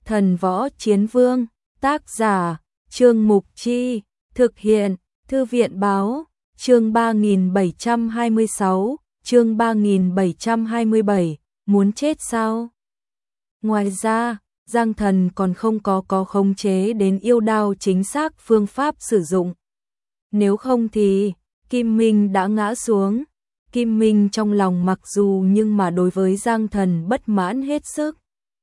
Thần Võ Chiến Vương, tác giả, Trương Mục Chi, thực hiện, Thư viện Báo, chương 3726, chương 3727, muốn chết sao? Ngoài ra, Giang Thần còn không có khống chế đến yêu đao chính xác phương pháp sử dụng. Nếu không thì, Kim Minh đã ngã xuống. Kim Minh trong lòng mặc dù nhưng mà đối với Giang Thần bất mãn hết sức.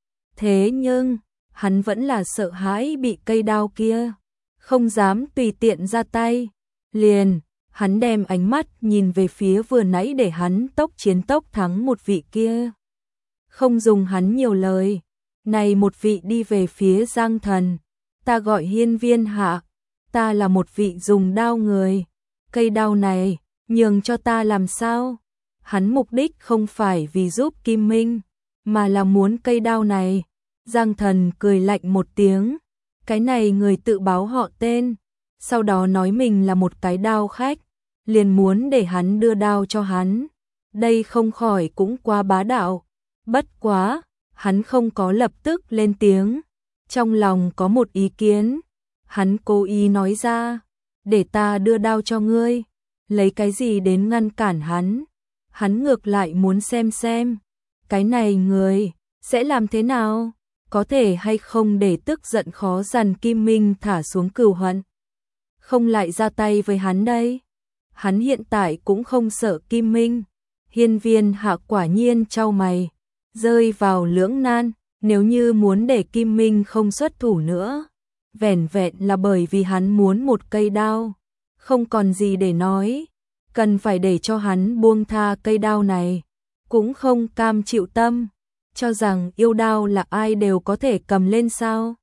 Thế nhưng, hắn vẫn là sợ hãi bị cây đao kia, không dám tùy tiện ra tay. Liền, hắn đem ánh mắt nhìn về phía vừa nãy để hắn tốc chiến tốc thắng một vị kia. Không dùng hắn nhiều lời, này một vị đi về phía Giang Thần, ta gọi Hiên Viên Hạ, ta là một vị dùng đao người, cây đao này, nhường cho ta làm sao? Hắn mục đích không phải vì giúp Kim Minh, mà là muốn cây đao này. Giang Thần cười lạnh một tiếng, cái này người tự báo họ tên, sau đó nói mình là một cái đao khách, liền muốn để hắn đưa đao cho hắn. Đây không khỏi cũng quá bá đạo. Bất quá, hắn không có lập tức lên tiếng, trong lòng có một ý kiến. Hắn cố ý nói ra, để ta đưa đao cho ngươi, lấy cái gì đến ngăn cản hắn? Hắn ngược lại muốn xem, cái này người sẽ làm thế nào? Có thể hay không để tức giận khó dằn Kim Minh thả xuống cừu hận, không lại ra tay với hắn đây. Hắn hiện tại cũng không sợ Kim Minh. Hiên Viên Hạ quả nhiên chau mày, rơi vào lưỡng nan. Nếu như muốn để Kim Minh không xuất thủ nữa, vẻn vẹn là bởi vì hắn muốn một cây đao, không còn gì để nói. Cần phải để cho hắn buông tha cây đao này, cũng không cam chịu tâm, cho rằng yêu đao là ai đều có thể cầm lên sao?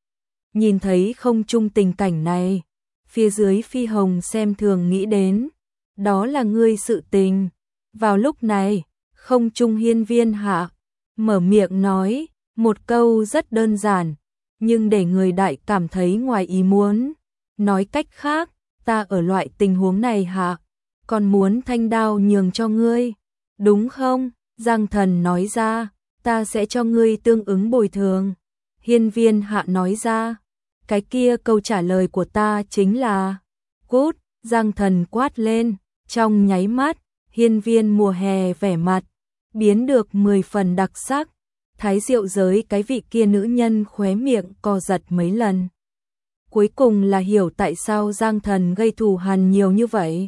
Nhìn thấy không trung tình cảnh này, phía dưới Phi Hồng xem thường nghĩ đến, đó là ngươi sự tình. Vào lúc này, không trung Hiên Viên Hạ mở miệng nói một câu rất đơn giản, nhưng để người đại cảm thấy ngoài ý muốn. Nói cách khác, ta ở loại tình huống này hạ, còn muốn thanh đao nhường cho ngươi, đúng không? Giang Thần nói ra, ta sẽ cho ngươi tương ứng bồi thường. Hiên Viên Hạ nói ra, cái kia câu trả lời của ta chính là cút. Giang Thần quát lên, trong nháy mắt, Hiên Viên mùa hè vẻ mặt biến được 10 phần đặc sắc. Thái Diệu giới cái vị kia nữ nhân khóe miệng co giật mấy lần. Cuối cùng là hiểu tại sao Giang Thần gây thù hằn nhiều như vậy.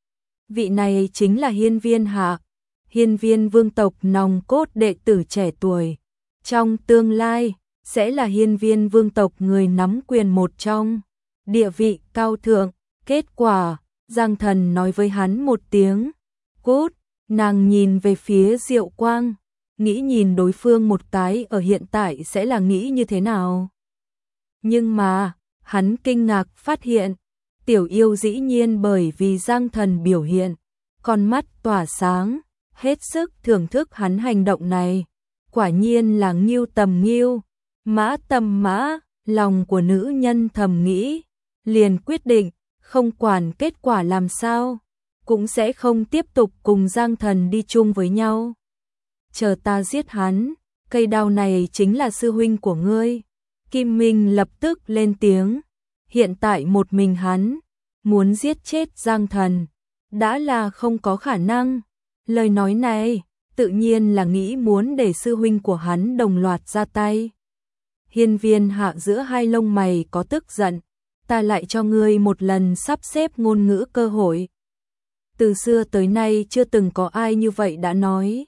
Vị này chính là Hiên Viên Hạ, Hiên Viên vương tộc nòng cốt đệ tử trẻ tuổi. Trong tương lai, sẽ là Hiên Viên vương tộc người nắm quyền một trong, địa vị cao thượng. Kết quả, Giang Thần nói với hắn một tiếng, cút. Nàng nhìn về phía Diệu Quang, nghĩ nhìn đối phương một cái ở hiện tại sẽ là nghĩ như thế nào. Nhưng mà, hắn kinh ngạc phát hiện, tiểu yêu dĩ nhiên bởi vì Giang Thần biểu hiện, con mắt tỏa sáng, hết sức thưởng thức hắn hành động này. Quả nhiên là ngưu tầm ngưu, mã tầm mã. Lòng của nữ nhân thầm nghĩ, liền quyết định, không quản kết quả làm sao, cũng sẽ không tiếp tục cùng Giang Thần đi chung với nhau. Chờ ta giết hắn, cây đao này chính là sư huynh của ngươi. Kim Minh lập tức lên tiếng, hiện tại một mình hắn muốn giết chết Giang Thần đã là không có khả năng. Lời nói này tự nhiên là nghĩ muốn để sư huynh của hắn đồng loạt ra tay. Hiên Viên Hạ giữa hai lông mày có tức giận, ta lại cho ngươi một lần sắp xếp ngôn ngữ cơ hội. Từ xưa tới nay chưa từng có ai như vậy đã nói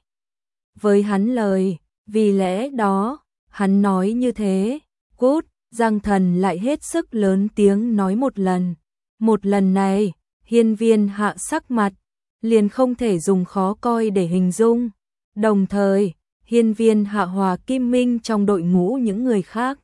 với hắn lời, vì lẽ đó, hắn nói như thế. Cút. Giang Thần lại hết sức lớn tiếng nói một lần. Một lần này, Hiên Viên Hạ sắc mặt liền không thể dùng khó coi để hình dung. Đồng thời, Hiên Viên Hạ hòa Kim Minh trong đội ngũ những người khác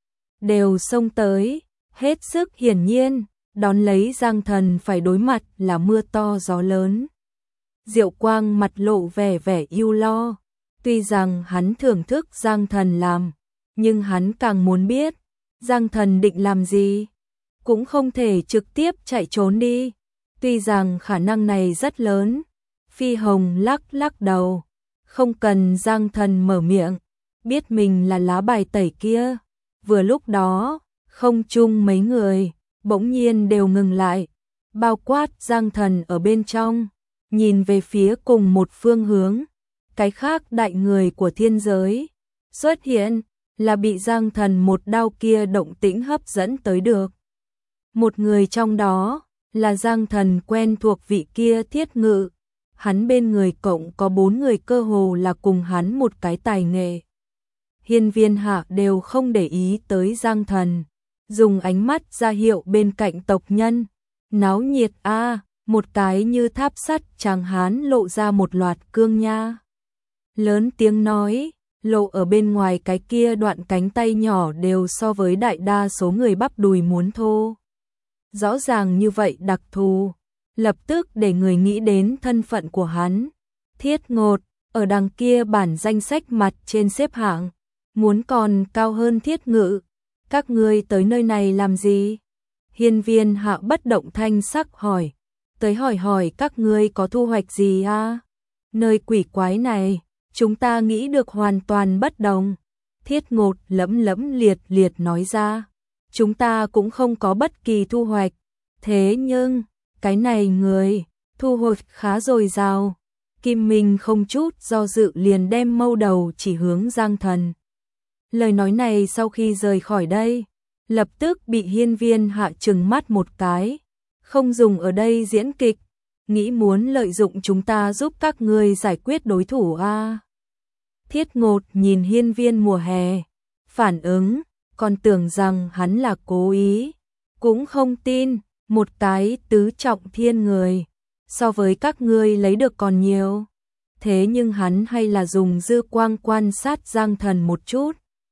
đều xông tới, hết sức hiển nhiên, đón lấy Giang Thần phải đối mặt là mưa to gió lớn. Diệu Quang mặt lộ vẻ ưu lo, tuy rằng hắn thưởng thức Giang Thần làm, nhưng hắn càng muốn biết Giang Thần định làm gì, cũng không thể trực tiếp chạy trốn đi. Tuy rằng khả năng này rất lớn. Phi Hồng lắc đầu, không cần Giang Thần mở miệng, biết mình là lá bài tẩy kia, Vừa lúc đó, không chung mấy người, bỗng nhiên đều ngừng lại, bao quát Giang Thần ở bên trong, nhìn về phía cùng một phương hướng, cái khác đại người của thiên giới xuất hiện, là bị Giang Thần một đao kia động tĩnh hấp dẫn tới được. Một người trong đó là Giang Thần quen thuộc vị kia Thiết Ngự, hắn bên người cộng có 4 người cơ hồ là cùng hắn một cái tài nghệ. Hiên Viên Hạ đều không để ý tới Giang Thần, dùng ánh mắt ra hiệu bên cạnh tộc nhân. Náo nhiệt a, một cái như tháp sắt tráng hán lộ ra một loạt cương nha. Lớn tiếng nói, lộ ở bên ngoài cái kia đoạn cánh tay nhỏ đều so với đại đa số người bắp đùi muốn thô. Rõ ràng như vậy đặc thù, lập tức để người nghĩ đến thân phận của hắn. Thiết Ngột, ở đằng kia bản danh sách mặt trên xếp hạng, muốn còn cao hơn Thiết Ngự. Các ngươi tới nơi này làm gì? Hiên Viên Hạ bất động thanh sắc hỏi. Tới hỏi các ngươi có thu hoạch gì à? Nơi quỷ quái này, chúng ta nghĩ được hoàn toàn bất đồng. Thiết Ngột lẫm liệt liệt nói ra. Chúng ta cũng không có bất kỳ thu hoạch. Thế nhưng, cái này người, thu hoạch khá dồi dào. Kim Minh không chút do dự liền đem mâu đầu chỉ hướng Giang Thần. Lời nói này sau khi rời khỏi đây, lập tức bị Hiên Viên Hạ trừng mắt một cái. Không dùng ở đây diễn kịch, nghĩ muốn lợi dụng chúng ta giúp các ngươi giải quyết đối thủ à. Thiết Ngột nhìn Hiên Viên Mùa Hè, phản ứng, còn tưởng rằng hắn là cố ý. Cũng không tin, một cái tứ trọng thiên người, so với các ngươi lấy được còn nhiều. Thế nhưng hắn hay là dùng dư quang quan sát Giang Thần một chút.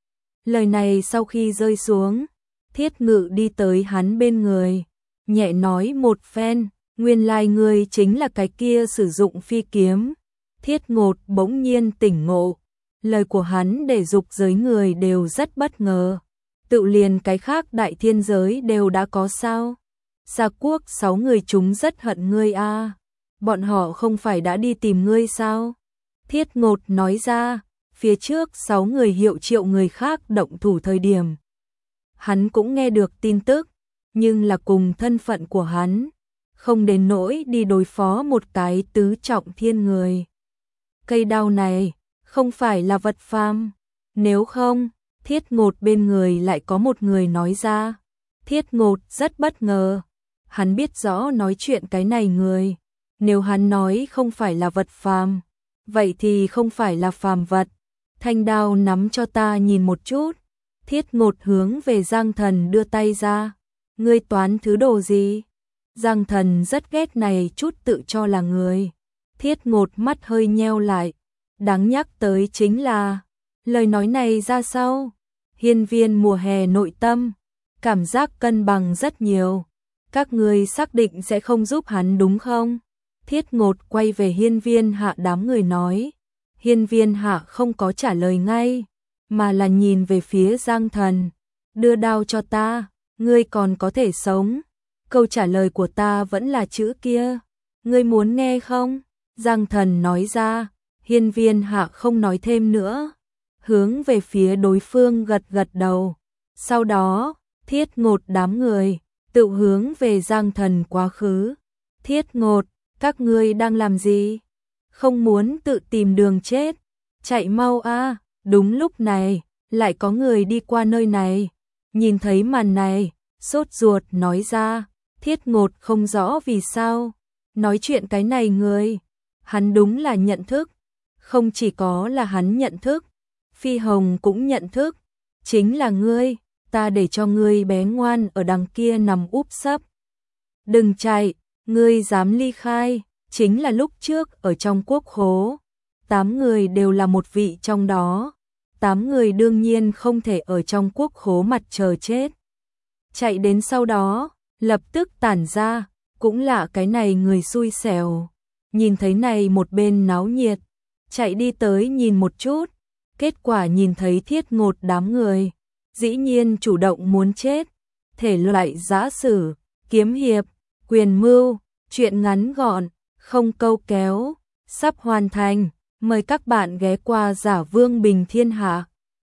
Lời này sau khi rơi xuống, Thiết Ngự đi tới hắn bên người, nhẹ nói một phen, nguyên lai ngươi chính là cái kia sử dụng phi kiếm. Thiết Ngột bỗng nhiên tỉnh ngộ, lời của hắn để dục giới người đều rất bất ngờ. Tự liền cái khác đại thiên giới đều đã có sao? Sa Quốc 6 người chúng rất hận ngươi a. Bọn họ không phải đã đi tìm ngươi sao? Thiết Ngột nói ra, phía trước 6 người hiệu triệu người khác động thủ thời điểm. Hắn cũng nghe được tin tức, nhưng là cùng thân phận của hắn, không đến nỗi đi đối phó một cái tứ trọng thiên người. Cây đao này, không phải là vật phàm, nếu không, Thiết Ngột bên người lại có một người nói ra. Thiết Ngột rất bất ngờ, hắn biết rõ nói chuyện cái này người, nếu hắn nói không phải là vật phàm, vậy thì không phải là phàm vật. Thanh đao nắm cho ta nhìn một chút. Thiết Ngột hướng về Giang Thần đưa tay ra. Ngươi toán thứ đồ gì? Giang Thần rất ghét này chút tự cho là người. Thiết Ngột mắt hơi nheo lại. Đáng nhắc tới chính là, lời nói này ra sau. Hiên Viên Mùa Hè nội tâm, cảm giác cân bằng rất nhiều. Các ngươi xác định sẽ không giúp hắn đúng không? Thiết Ngột quay về Hiên Viên Hạ đám người nói. Hiên Viên Hạ không có trả lời ngay, mà là nhìn về phía Giang Thần. Đưa đao cho ta, ngươi còn có thể sống. Câu trả lời của ta vẫn là chữ kia. Ngươi muốn nghe không? Giang Thần nói ra. Hiên Viên Hạ không nói thêm nữa, hướng về phía đối phương gật gật đầu. Sau đó, Thiết Ngột đám người tự hướng về Giang Thần quá khứ. Thiết Ngột, các ngươi đang làm gì? Không muốn tự tìm đường chết, chạy mau a. Đúng lúc này, lại có người đi qua nơi này, nhìn thấy màn này, sốt ruột nói ra. Thiết Ngột không rõ vì sao nói chuyện cái này người, hắn đúng là nhận thức. Không chỉ có là hắn nhận thức, Phi Hồng cũng nhận thức, chính là ngươi, ta để cho ngươi bé ngoan ở đằng kia nằm úp sấp. Đừng chạy, ngươi dám ly khai, chính là lúc trước ở trong quốc khố, 8 người đều là một vị trong đó, 8 người đương nhiên không thể ở trong quốc khố mặt chờ chết. Chạy đến sau đó, lập tức tản ra, cũng là cái này người xui xẻo, nhìn thấy này một bên náo nhiệt, chạy đi tới nhìn một chút, kết quả nhìn thấy Thiết Ngột đám người, dĩ nhiên chủ động muốn chết, thể loại giã sử, kiếm hiệp, quyền mưu, chuyện ngắn gọn, không câu kéo, sắp hoàn thành, mời các bạn ghé qua Giả Vương Bình Thiên Hạ.